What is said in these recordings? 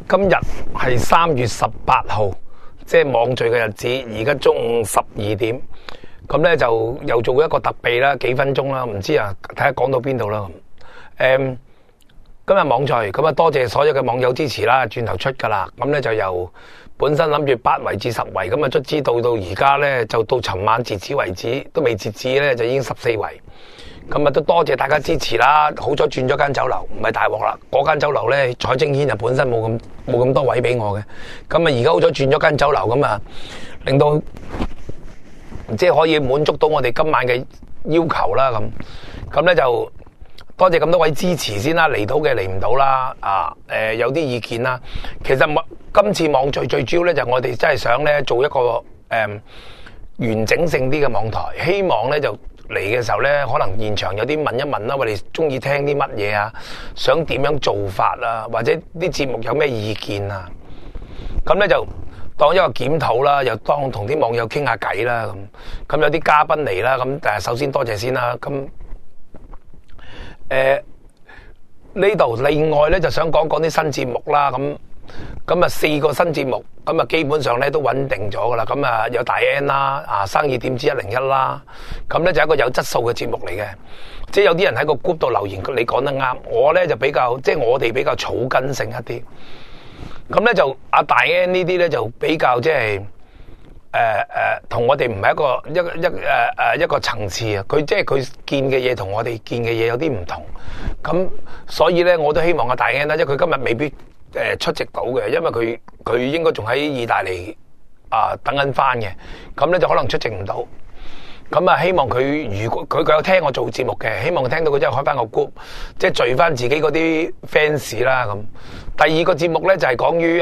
今日係3月18號，即係網聚嘅日子。而家中午12點，咁咧就又做一個特備啦，幾分鐘啦，唔知啊，睇下講到邊度啦。今日網聚，咁啊多謝所有嘅網友支持啦，轉頭出噶啦。咁咧就由本身諗住8圍至10圍，咁啊卒之到而家咧就到尋晚截止為止，都未截止咧就已經14圍。咁啊都多謝大家支持啦，好彩轉咗間酒樓，唔係大鑊啦。嗰間酒樓咧彩晶軒就本身冇咁多位俾我嘅，咁啊而家好彩轉咗間酒樓，咁啊令到即係可以滿足到我哋今晚嘅要求啦。咁咧就多謝咁多位支持先啦，嚟到嘅嚟唔到啦，有啲意見啦。其實今次網聚最主要咧就我哋真係想咧做一個完整性啲嘅網台，希望咧就嚟嘅時候咧，可能現場有啲問一問啦，我哋中意聽啲乜嘢啊，想點樣做法啊，或者啲節目有咩意見啊，咁咧就當一個檢討啦，又當同啲網友傾下偈啦，咁有啲嘉賓嚟啦，咁首先多謝先啦，咁呢度另外咧就想講啲新節目啦，咁啊4個新節目，咁啊基本上咧都穩定咗噶啦，咁啊有大 N 啦，生意點知101啦，咁咧就係一個有質素嘅節目嚟嘅，即係有啲人喺個 group 度留言，你講得啱，我咧就比較即係我哋比較草根性一啲，咁咧就阿大 N 呢啲咧就比較即係同我哋唔係一個層次啊，佢即係佢見嘅嘢同我哋見嘅嘢有啲唔同，咁所以咧我都希望阿大 N 啦，因為佢今日未必出席到嘅，因為佢應該仲喺意大利等緊翻嘅，咁咧就可能出席唔到。咁啊，希望佢如果佢有聽我做節目嘅，希望聽到佢真係開翻個 group， 即係聚翻自己嗰啲 fans 啦。咁第二個節目咧就係講於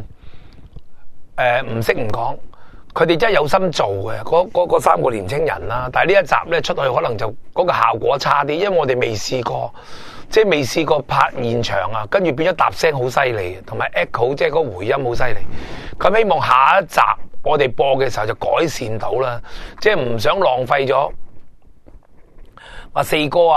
唔識唔講，佢哋真係有心做嘅嗰3個年青人啦。但係呢一集咧出去可能就嗰個效果差啲，因為我哋未試過。即係未試過拍現場啊，跟住變咗答聲好犀利，同埋 echo 即係嗰個回音好犀利。咁希望下一集我哋播嘅時候就改善到啦，即係唔想浪費咗阿四哥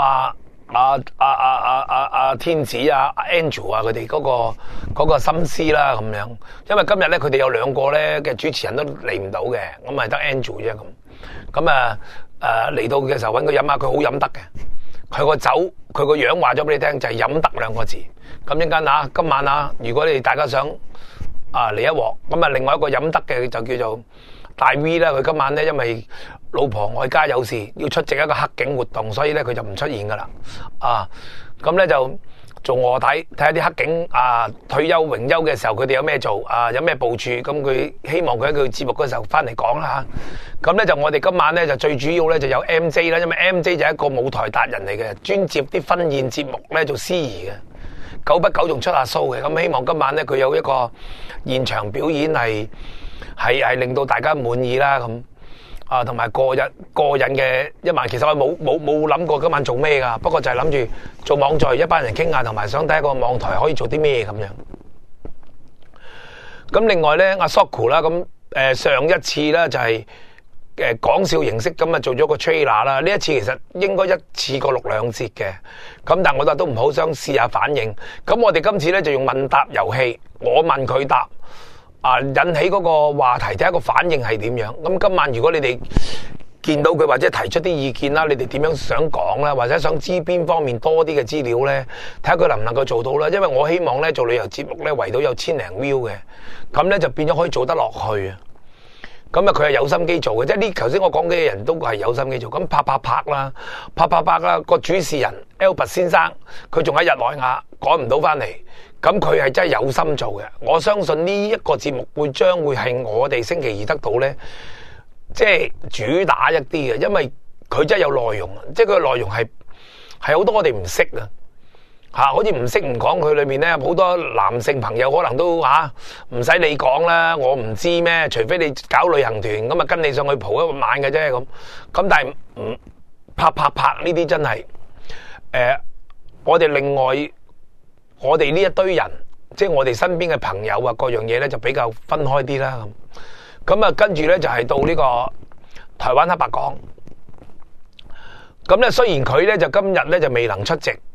天子Angel 佢哋嗰個心思啦咁樣。因為今日咧佢哋有2個咧嘅主持人都嚟唔到嘅，咁咪得 Angel 啫咁。咁嚟到嘅時候揾佢飲下，佢好飲得嘅。佢個酒，佢個樣話咗俾你聽，就係飲得2個字。咁陣間今晚如果你大家想嚟一鑊，咁另外一個飲得嘅就叫做大 V 啦。佢今晚咧因為老婆外家有事，要出席一個黑警活動，所以咧佢就唔出現噶啦。咁咧就做臥底，睇下啲黑警退休榮休嘅時候，佢哋有咩做有咩部署。咁佢希望佢喺佢節目嗰時候翻嚟講啦嚇。咁咧就我哋今晚咧就最主要咧就有 MJ 啦，因為 MJ 就係一個舞台達人嚟嘅，專接啲婚宴節目咧做司儀嘅，久不久仲出下 show 嘅。咁希望今晚咧佢有一個現場表演係令到大家滿意啦咁。同埋過癮嘅一晚，其實我冇諗過今晚做咩噶，不過就係諗住做網聚，一班人傾下，同埋想睇下個網台可以做啲咩咁樣。咁另外咧，阿 Soku 啦，咁上一次咧就係講笑形式咁做咗個 trailer 啦。呢一次其實應該一次過錄2節嘅，咁但係我都唔好想試下反應。咁我哋今次咧就用問答遊戲，我問佢答。引起嗰個話題，睇下個反應係點樣。咁今晚如果你哋見到佢或者提出啲意見啦，你哋點樣想講啦，或者想知邊方面多啲嘅資料咧，睇下佢能唔能夠做到啦。因為我希望咧做旅遊節目咧圍到有1000零 view 嘅，咁咧就變咗可以做得落去啊。咁佢係有心機做嘅，即係呢頭先我講嘅人都係有心機做。咁拍啦，個主持人 Albert 先生，佢仲喺日內瓦趕唔到翻嚟。咁佢係真係有心做嘅，我相信呢一個節目將會係我哋星期二得到咧，即係主打一啲嘅，因為佢真係有內容，即係佢嘅內容係好多我哋唔識啊，好似唔識唔講，佢裏面咧好多男性朋友可能都唔使你講啦，我唔知咩，除非你搞旅行團咁跟你上去蒲一晚嘅啫咁，但係拍呢啲真係我哋另外。我哋呢一堆人，即係我哋身邊嘅朋友各樣嘢咧就比較分開啲啦咁。跟住咧就係到呢個台灣黑白講。咁咧雖然佢咧就今日咧就未能出席，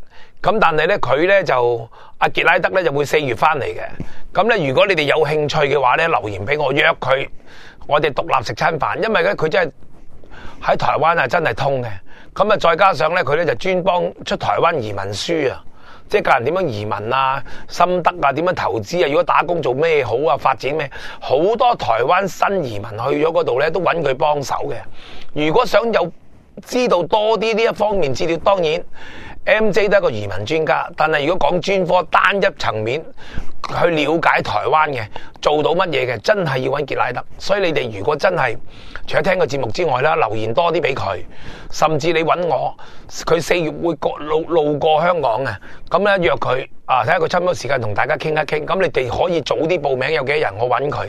咁但係咧佢咧就阿傑拉德咧就會4月翻嚟嘅。咁咧如果你哋有興趣嘅話咧，留言俾我約佢，我哋獨立食餐飯。因為咧佢真係喺台灣啊，真係通嘅。咁啊再加上咧佢咧就專幫出台灣移民書啊。即係教人點樣移民啊、心得啊、點樣投資啊、如果打工做咩好啊、發展咩，好多台灣新移民去咗嗰度咧，都揾佢幫手嘅。如果想有知道多啲呢一方面資料，當然 MJ 都係一個移民專家，但係如果講專科單一層面去了解台灣嘅，做到乜嘢嘅，真係要揾傑拉德。所以你哋如果真係除咗聽個節目之外啦，留言多啲俾佢，甚至你揾我，佢4月會路過香港嘅，咁咧約佢啊，睇下佢差唔多時間同大家傾一傾。咁你哋可以早啲報名，有幾多人我揾佢，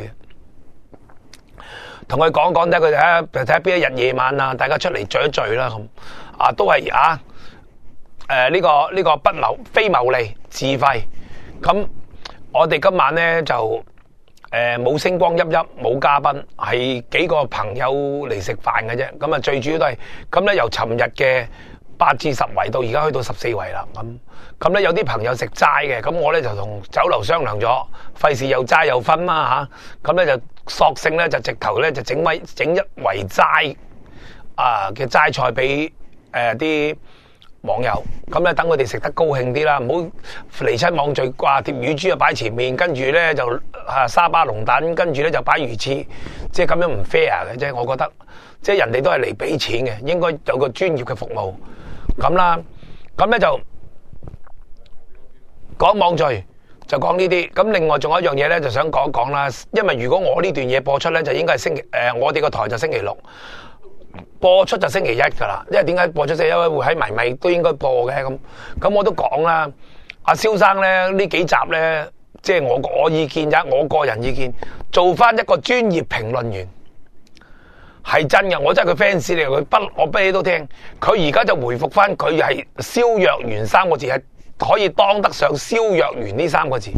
同佢講睇佢睇下邊一日夜晚啊，大家出嚟聚一聚啦咁啊，都係啊呢個不非牟利自費。咁我哋今晚咧就冇星光熠熠，冇嘉賓，係幾個朋友嚟食飯嘅啫。咁啊最主要都係咁咧，由尋日嘅8至10圍到而家去到14圍啦。咁咧有啲朋友食齋嘅，咁我咧就同酒樓商量咗，費事又齋又分啦嚇。咁咧就索性咧就直頭咧就整一圍齋嘅齋菜俾啲網友，咁咧等佢哋食得高興啲啦，唔好嚟親網聚掛碟乳豬啊擺前面，跟住咧就沙巴龍躉，跟住咧就擺魚翅，即係咁樣唔 fair 嘅啫。我覺得即係人哋都係嚟俾錢嘅，應該有個專業嘅服務咁啦。咁咧就講網聚就講呢啲。咁另外仲有一樣嘢咧，就想講一講啦。因為如果我呢段嘢播出咧，就應該係我哋個台就星期六。播出就星期一噶啦，因為點解播出星期一會喺迷迷都應該播嘅咁我都講啦。阿蕭生咧呢幾集咧，即係我意見啫，我個人意見，做翻一個專業評論員係真嘅，我真係佢 fans 嚟，我俾你都聽。佢而家就回復翻，佢係蕭若元3個字係可以當得上蕭若元呢3個字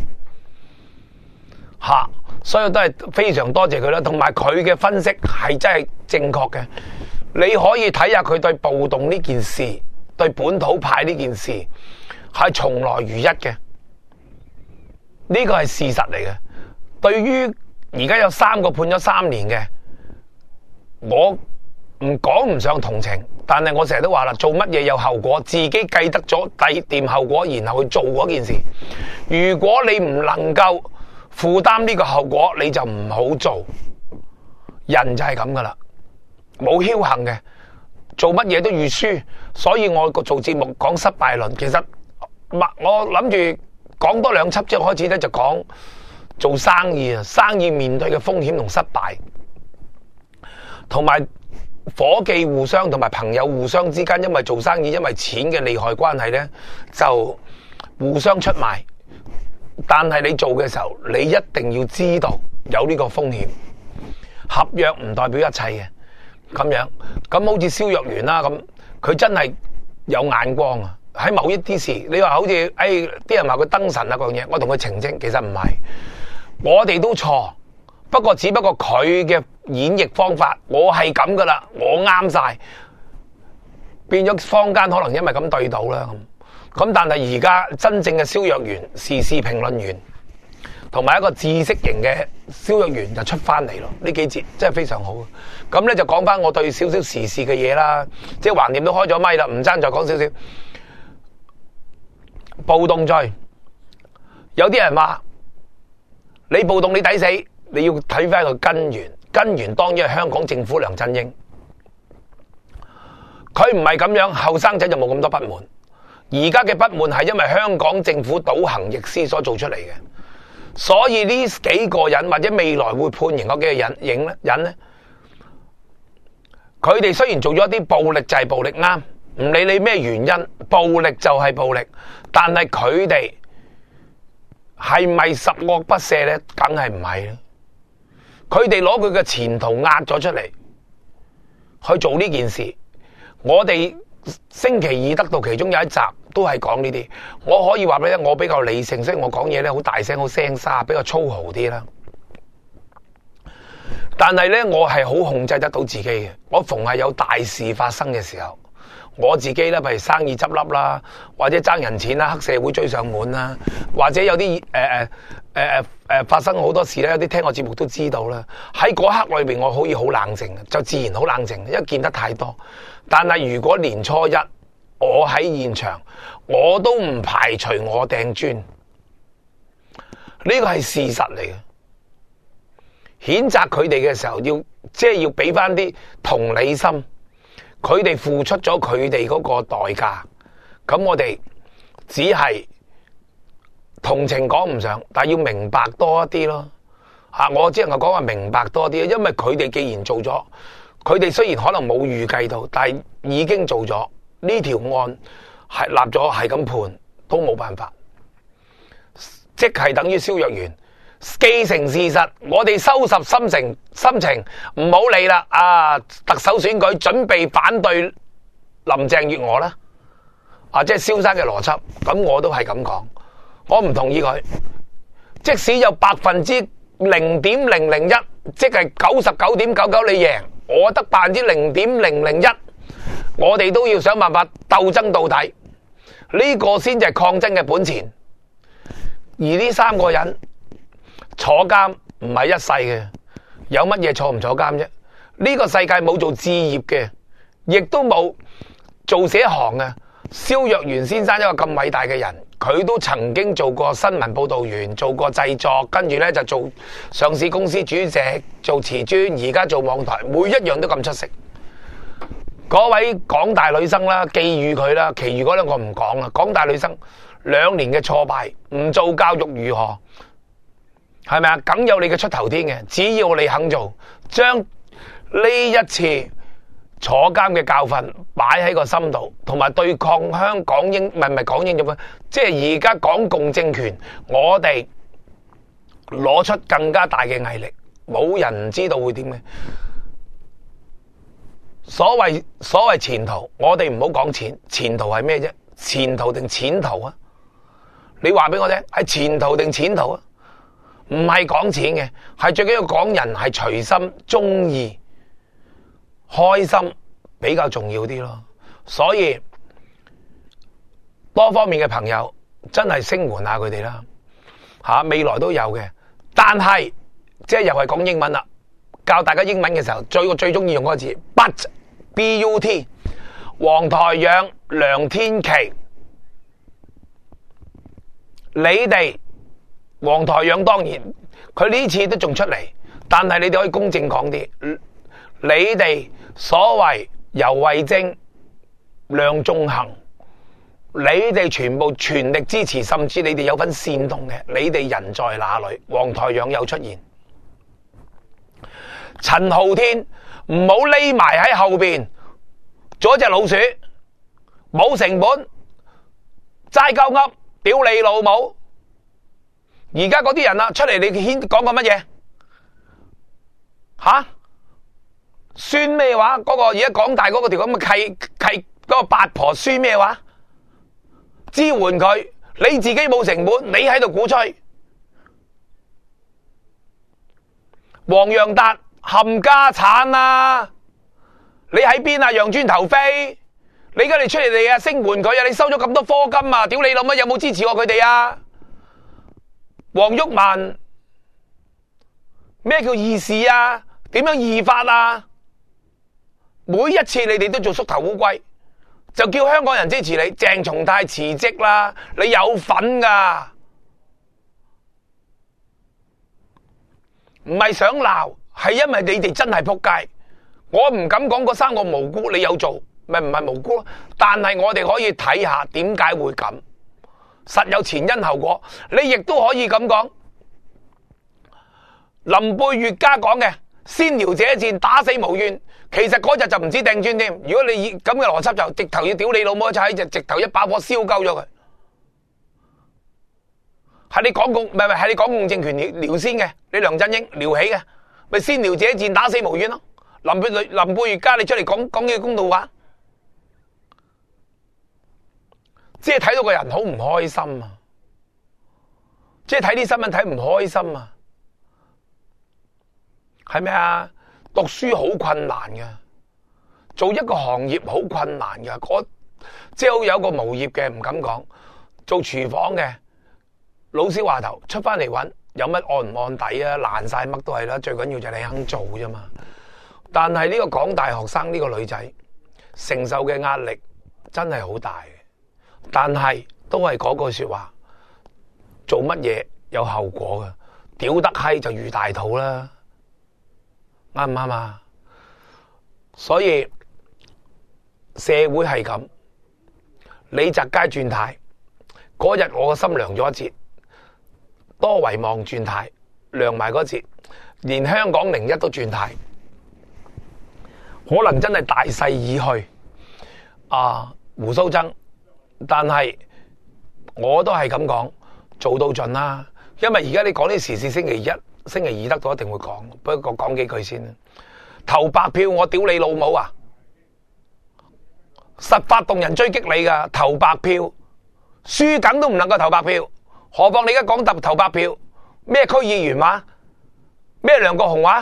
吓，所以都係非常多謝佢啦。同埋佢嘅分析係真係正確嘅。你可以睇下佢對暴動呢件事，對本土派呢件事係從來如一嘅，呢個係事實嚟嘅。對於而家有3個判咗3年嘅，我講唔上同情，但係我成日都話啦，做乜嘢有後果，自己計得咗計掂後果，然後去做嗰件事。如果你唔能夠負擔呢個後果，你就唔好做。人就係咁噶啦。冇僥倖嘅，做乜嘢都預輸，所以我做節目講失敗論。其實我諗住講多2輯之後開始咧，就講做生意啊，生意面對嘅風險同失敗，同埋伙計互相同埋朋友互相之間，因為做生意因為錢嘅利害關係咧，就互相出賣。但係你做嘅時候，你一定要知道有呢個風險，合約唔代表一切嘅。咁樣，咁好似蕭若元啦，咁佢真係有眼光啊！喺某一啲事，你話好似啲人話佢燈神啊嗰樣嘢，我同佢澄清，其實唔係，我哋都錯，只不過佢嘅演繹方法，我係咁噶啦，我啱晒，變咗坊間可能因為咁對到啦咁，但係而家真正嘅蕭若元時事評論員，同埋一個知識型嘅蕭若元就出翻嚟咯，呢幾節真係非常好。咁咧就講翻我對少少時事嘅嘢啦，即係橫掂都開咗咪啦，唔爭再講少少。暴動罪，有啲人話你暴動你抵死，你要睇翻個根源，根源當然係香港政府梁振英，佢唔係咁樣，後生仔就冇咁多不滿。而家嘅不滿係因為香港政府倒行逆施所做出嚟嘅。所以呢幾個人或者未來會判刑嗰幾個人咧，佢哋雖然做咗一啲暴力就係暴力啱，唔理你咩原因，暴力就係暴力，但係佢哋係咪十惡不赦咧？梗係唔係啦。佢哋攞佢嘅前途壓咗出嚟去做呢件事。我哋星期二得到其中有一集都係講呢啲，我可以話俾你聽，我比較理性，所以我講嘢咧好大聲，好聲沙，比較粗豪啲啦。但係咧，我係好控制得到自己嘅。我逢係有大事發生嘅時候， 我自己啦，譬如生意執笠啦，或者爭人錢啦，黑社會追上門啦，或者有啲發生好多事咧，有啲聽我節目都知道啦。喺嗰刻裏邊，我可以好冷靜，就自然好冷靜，因為見得太多。但係如果年初一我喺現場，我都唔排除我掟磚，呢個係事實嚟嘅。譴責佢哋嘅時候，要俾翻啲同理心。佢哋付出咗佢哋嗰個代價，咁我哋只係同情講唔上，但係要明白多一啲咯。我只能夠講話明白多啲，因為佢哋既然做咗，佢哋雖然可能冇預計到，但係已經做咗呢條案係立咗，係咁判都冇辦法，即係等於蕭若元既成事實。我哋收拾心情，唔好理啦。特首選舉準備反對林鄭月娥啦，即係蕭生嘅邏輯，咁我都係咁講，我唔同意佢。即使有0.001%，即係99.99%你贏，我得0.001%，我哋都要想辦法鬥爭到底，呢個先至係抗爭嘅本錢。而呢3個人坐監唔係一世嘅，有乜嘢坐唔坐監啫？呢個世界冇做置業嘅，亦都冇做寫行嘅。蕭若元先生一個咁偉大嘅人，佢都曾經做過新聞報道員，做過製作，跟住呢就做上市公司主席，做瓷磚，而家做網台，每一樣都咁出色。嗰位港大女生啦，寄語佢啦，其餘嗰兩個唔講啦。港大女生2年嘅挫敗，唔做教育如何？係咪啊？梗有你嘅出頭天嘅，只要你肯做，將呢一次坐監嘅教訓擺喺個心度，同埋對抗香港英唔係港英咁，即係而家港共政權，我哋攞出更加大嘅毅力，冇人知道會點嘅。所謂前途，我哋唔好講錢，前途係咩啫？前途定淺途啊？你話俾我聽，係前途定淺途啊？唔係講錢嘅，係最緊要講人係隨心中意開心比較重要啲咯。所以多方面嘅朋友真係聲援下佢哋啦，未來都有嘅。但係即係又係講英文啦，教大家英文嘅時候，我最中意用嗰個字 but，but，黃台仰、梁天琦，你哋黃台仰當然佢呢次都仲出嚟，但係你哋可以公正講啲，你哋所謂游蕙禎、梁頌恆，你哋全部全力支持，甚至你哋有份煽動嘅，你哋人在哪裏？黃台仰有出現，陳浩天唔好匿埋喺後邊做一隻老鼠，冇成本，齋鳩噏，屌你老母！而家嗰啲人出嚟，你講過乜嘢？宣咩話？嗰個而家港大嗰個條咁嘅契嗰個八婆宣咩話？支援佢，你自己冇成本，你喺度鼓吹。黃洋達冚家產啊！你喺邊啊？羊磚頭飛！你而家你出嚟聲援佢啊！你收咗咁多科金啊！屌你老母，有冇支持過佢哋啊？黃毓民，咩叫義士啊？點樣義法啊？每一次你哋都做縮頭烏龜，就叫香港人支持你。鄭松泰辭職啦，你有份噶，唔係想鬧，係因為你哋真係撲街。我唔敢講嗰3個無辜，你有做咪唔係無辜咯？但係我哋可以睇下點解會咁。實有前因後果，你亦都可以咁講。林貝月家講嘅先撩者賤，打死無怨，其實嗰日就唔止掟磚添。如果你以咁嘅邏輯，就直頭要屌你老母，就喺直頭一把火燒鳩咗佢。係你港共唔係你港共政權撩先嘅，你梁振英撩起嘅，咪先撩者賤，打死無怨咯。林貝月家，你出嚟講呢個公道話。即係睇到個人好唔開心啊！即係睇啲新聞睇唔開心啊！係咪啊？讀書好困難嘅， 做一個行業好困難嘅，即係有個無業嘅唔敢講，做廚房嘅老蕭話頭出翻嚟揾，有乜按唔按底啊？爛晒乜都係啦，最緊要就係你肯做啫嘛。但係呢個港大學生呢個女仔承受嘅壓力真係好大嘅，但係都係嗰句說話，做乜嘢有後果嘅，屌得閪就遇大肚啦，啱唔啱啊？所以社會係咁，李澤楷轉軚嗰日，我個心涼咗一截，多維望轉軚涼埋嗰截，連香港01都轉軚，可能真係大勢已去胡鬚曾，但係我都係咁講，做到盡啦。因為而家你講啲時事，星期一、星期二得到一定會講，不過講幾句先。投白票我屌你老母啊！實發動人追擊你噶，投白票輸梗都唔能夠投白票，何況你而家講投白票咩區議員話咩梁國雄話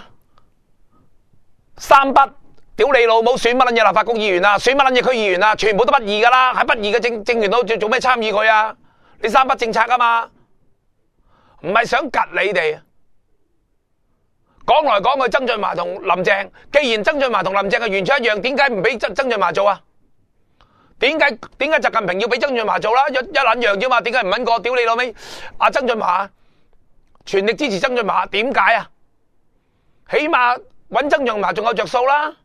三不屌你老母，選乜撚嘢立法局議員啊，選乜撚嘢區議員啊，全部都不義噶啦，喺不義嘅政員度做咩參與佢啊？你三不政策啊嘛，唔係想及你哋。講來講去，曾俊華同林鄭，既然曾俊華同林鄭係完全一樣，點解唔俾曾俊華做啊？點解習近平要俾曾俊華做啦？一撚樣啫嘛，點解唔揾個屌你老味曾俊華全力支持曾俊華？點解啊？起碼揾曾俊華仲有着數啦，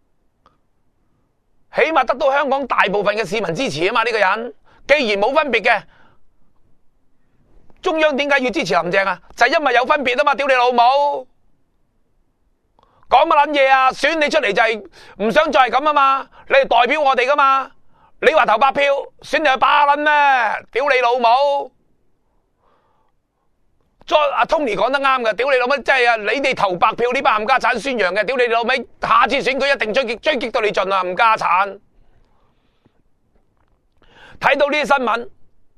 起碼得到香港大部分嘅市民支持啊嘛！呢個人既然冇分別嘅，中央點解要支持林鄭啊？就係因為有分別啊嘛！屌你老母！講乜撚嘢啊？選你出嚟就係唔想再係咁啊嘛！你係代表我哋噶嘛？你話投白票，選你去把撚咩？屌你老母！再阿 Tony 講得啱嘅，屌你老母！即係啊，你哋投白票呢班冚家產宣揚嘅，屌你老味！下次選舉一定追擊到你盡啊！冚家產！睇到呢啲新聞，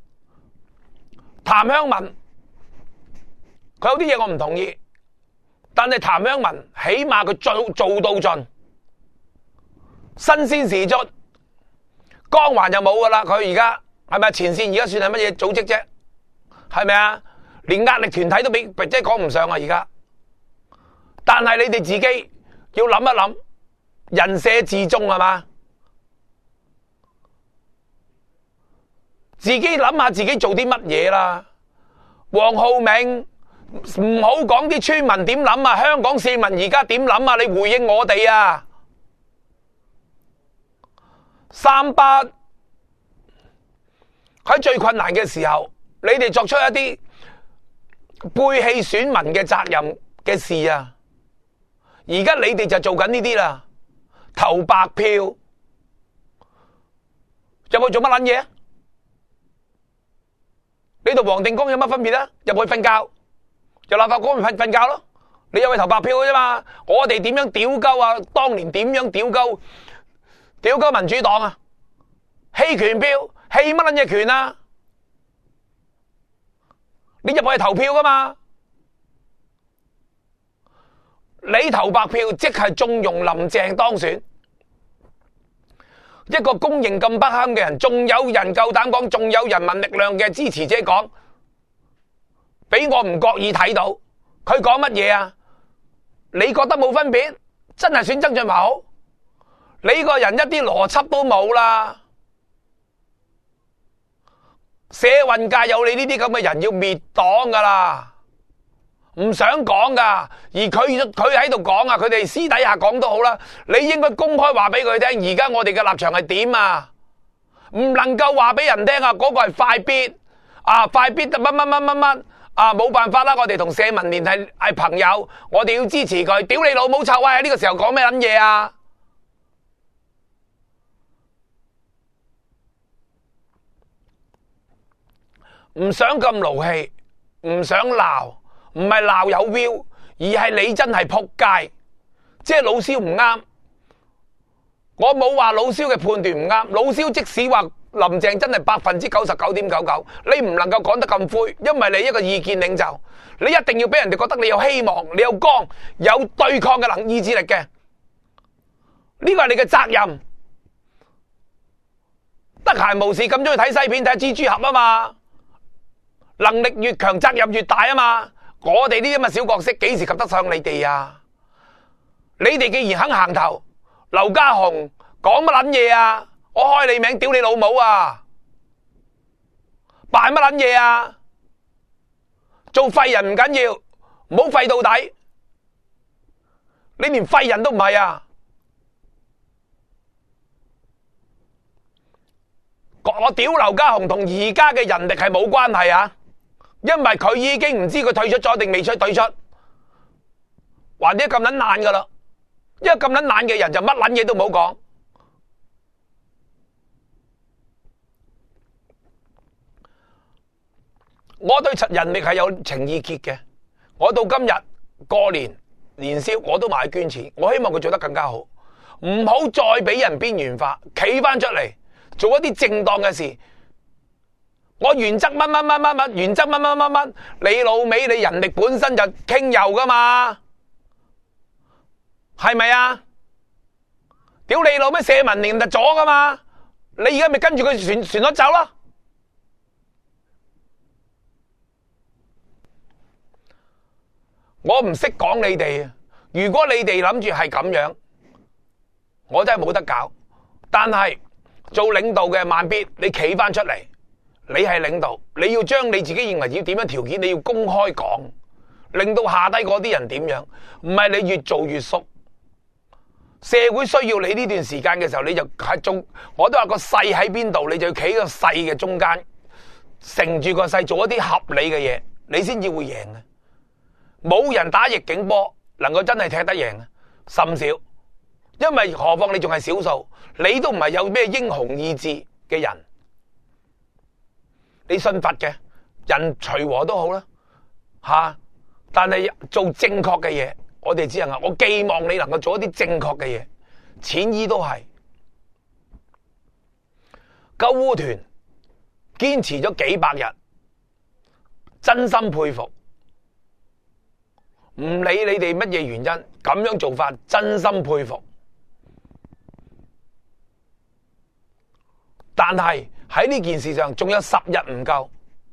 譚香文佢有啲嘢我唔同意。但係譚香文起碼佢做到盡，新鮮時足，光環就冇噶啦。佢而家係咪前線？而家算係乜嘢組織啫？係咪啊？連壓力團體都即係講唔上啊！而家，但係你哋自己要諗一諗，人社自重係嘛？自己諗下自己做啲乜嘢啦。黃浩銘。唔好講啲村民點諗啊，香港市民而家點諗啊？你回應我哋啊！三不喺最困難嘅時候，你哋作出一啲背棄選民嘅責任嘅事啊！而家你哋就做緊呢啲啦，投白票入去做乜撚嘢？你同黃定光有乜分別啊？入去瞓覺。就立法會瞓覺咯，你又去投白票嘅啫嘛？我哋點樣屌鳩啊？當年點樣屌鳩民主黨啊？棄權票，棄乜撚嘢權啊？你入去投票噶嘛？你投白票即係縱容林鄭當選，一個公認咁不堪嘅人，仲有人夠膽講，仲有人民力量嘅支持者講。俾我唔覺意睇到，佢講乜嘢啊？你覺得冇分別？真係選曾俊華好？你個人一啲邏輯都冇啦！社運界有你呢啲咁嘅人要滅黨噶啦，唔想講噶。而佢喺度講啊，佢哋私底下講都好啦。你應該公開話俾佢聽，而家我哋嘅立場係點啊？唔能夠話俾人聽啊！嗰個係快必快必乜。冇辦法啦，我哋同社民連係朋友，我哋要支持佢。屌你老母臭啊！喺呢個時候講咩撚嘢啊？唔想咁勞氣，唔想鬧，唔係鬧有 view，而係你真係撲街，即係老蕭唔啱。我冇話老蕭嘅判斷唔啱，老蕭即使話林鄭真係99.99%，你唔能夠講得咁灰，因為你一個意見領袖，你一定要俾人哋覺得你有希望，你有光，有對抗嘅意志力嘅。 呢個係你嘅責任。得閒無事咁中意睇西片睇蜘蛛俠啊嘛，能力越強責任越大啊嘛。我哋呢啲咁嘅小角色幾時及得上你哋啊？你哋既然肯行頭，劉家雄講乜撚嘢啊？我開你名屌你老母啊！扮乜撚嘢啊？做廢人唔緊要，唔好廢到底。你連廢人都唔係啊！我屌劉家雄同而家嘅人力係冇關係啊！因為佢已經唔知佢退出咗定未退出，或者咁撚懶噶啦。因為咁撚懶嘅人就乜撚嘢都唔好講。我對人力係有情意結嘅。我到今日過年年宵我都買捐錢，我希望佢做得更加好，唔好再俾人邊緣化，企翻出嚟做一啲正當嘅事。我原則乜乜乜乜乜，原則乜乜乜乜，你老味你人力本身就傾油噶嘛，係咪啊？屌你老味社民連就咗噶嘛，你而家咪跟住佢旋咗走咯。我唔識講你哋啊！如果你哋諗住係咁樣，我真係冇得搞。但係做領導嘅萬必，你企翻出嚟，你係領導，你要將你自己認為要點樣條件，你要公開講，令到下低嗰啲人點樣，唔係你越做越縮。社會需要你呢段時間嘅時候，你就係做，我都話個勢喺邊度，你就要企個勢嘅中間，乘住個勢做一啲合理嘅嘢，你先至會贏嘅。冇人打逆境波能夠真係踢得贏，甚少。因為何況你仲係少數，你都唔係有咩英雄意志嘅人。你信佛嘅人隨和都好啦，吓。但係做正確嘅嘢，我哋只能話，我寄望你能夠做一啲正確嘅嘢。淺衣都係救護團堅持咗幾百日，真心佩服。唔理你哋乜嘢原因，咁樣做法真心佩服。但係喺呢件事上，仲有10日唔夠，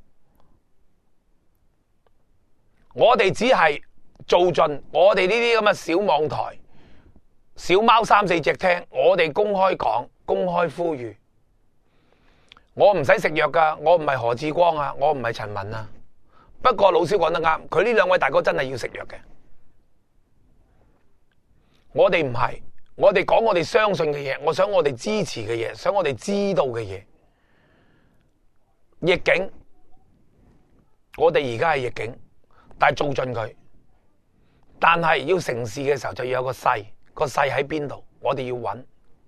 我哋只係做盡我哋呢啲咁嘅小網台、小貓3、4隻聽，我哋公開講、公開呼籲。我唔使食藥噶，我唔係何志光啊，我唔係陳文啊。不過老師講得啱，佢呢兩位大哥真係要食藥嘅。我哋唔係，我哋講我哋相信嘅嘢，我想我哋支持嘅嘢，想我哋知道嘅嘢。逆境，我哋而家係逆境，但係做盡佢。但係要成事嘅時候就要有個勢，個勢喺邊度？我哋要揾。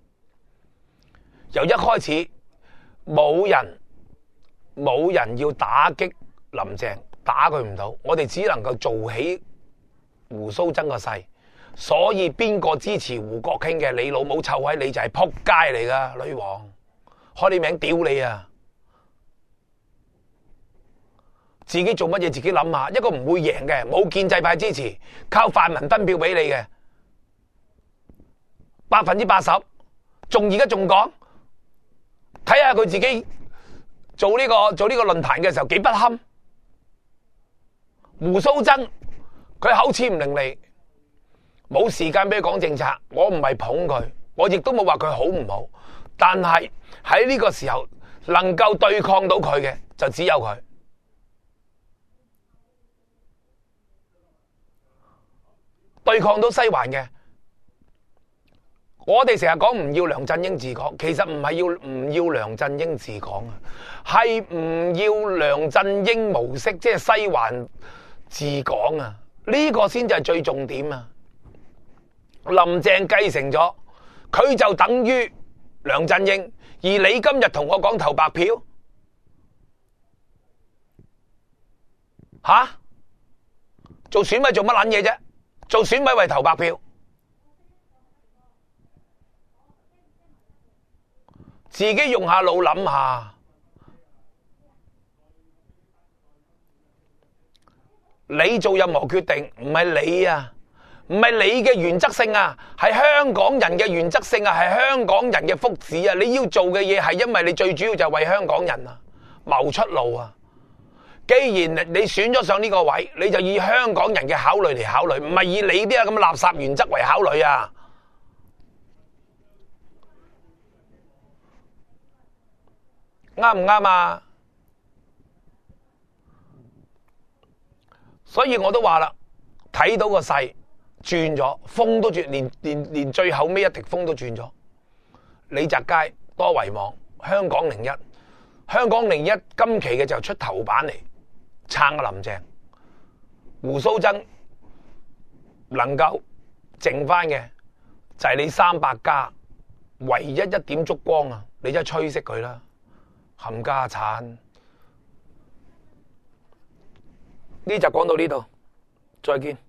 由一開始冇人要打擊林鄭。打佢唔到，我哋只能夠做起胡鬚曾個勢。所以邊個支持胡國興嘅，你老母臭閪，你就係撲街嚟噶，女王開你名屌你啊！自己做乜嘢自己諗下，一個唔會贏嘅，冇建制派支持，靠泛民分票俾你嘅80%，仲而家仲講，睇下佢自己做呢個論壇嘅時候幾不堪。胡鬚曾佢口齒唔伶俐，冇時間俾佢講政策。我唔係捧佢，我亦都冇話佢好唔好。但係喺呢個時候能夠對抗到佢嘅就只有佢。對抗到西環嘅，我哋成日講唔要梁振英治港，其實唔係唔要梁振英治港啊，係唔要梁振英模式，即係西環治港啊！呢個先至係最重點啊！林鄭繼承咗，佢就等於梁振英，而你今日同我講投白票，吓？做選委做乜撚嘢啫？做選委為投白票，自己用下腦諗下。你做任何決定，唔係你啊， 唔係你嘅原則性啊，係香港人嘅原則性啊，係香港人嘅福祉啊！你要做嘅嘢係因為你最主要就係為香港人啊謀出路啊！既然你選咗上呢個位，你就以香港人嘅考慮嚟考慮，唔係以你啲咁嘅垃圾原則為考慮啊！啱唔啱啊？所以我都話啦，睇到個勢轉咗，風都轉，連最後尾一滴風都轉咗。李澤楷、多維網、香港01，香港01今期嘅就出頭版嚟撐林鄭，胡鬚曾能夠剩翻嘅就係你300+，唯一一點燭光啊！你真係吹熄佢啦，冚家產。呢集講到呢度，再見。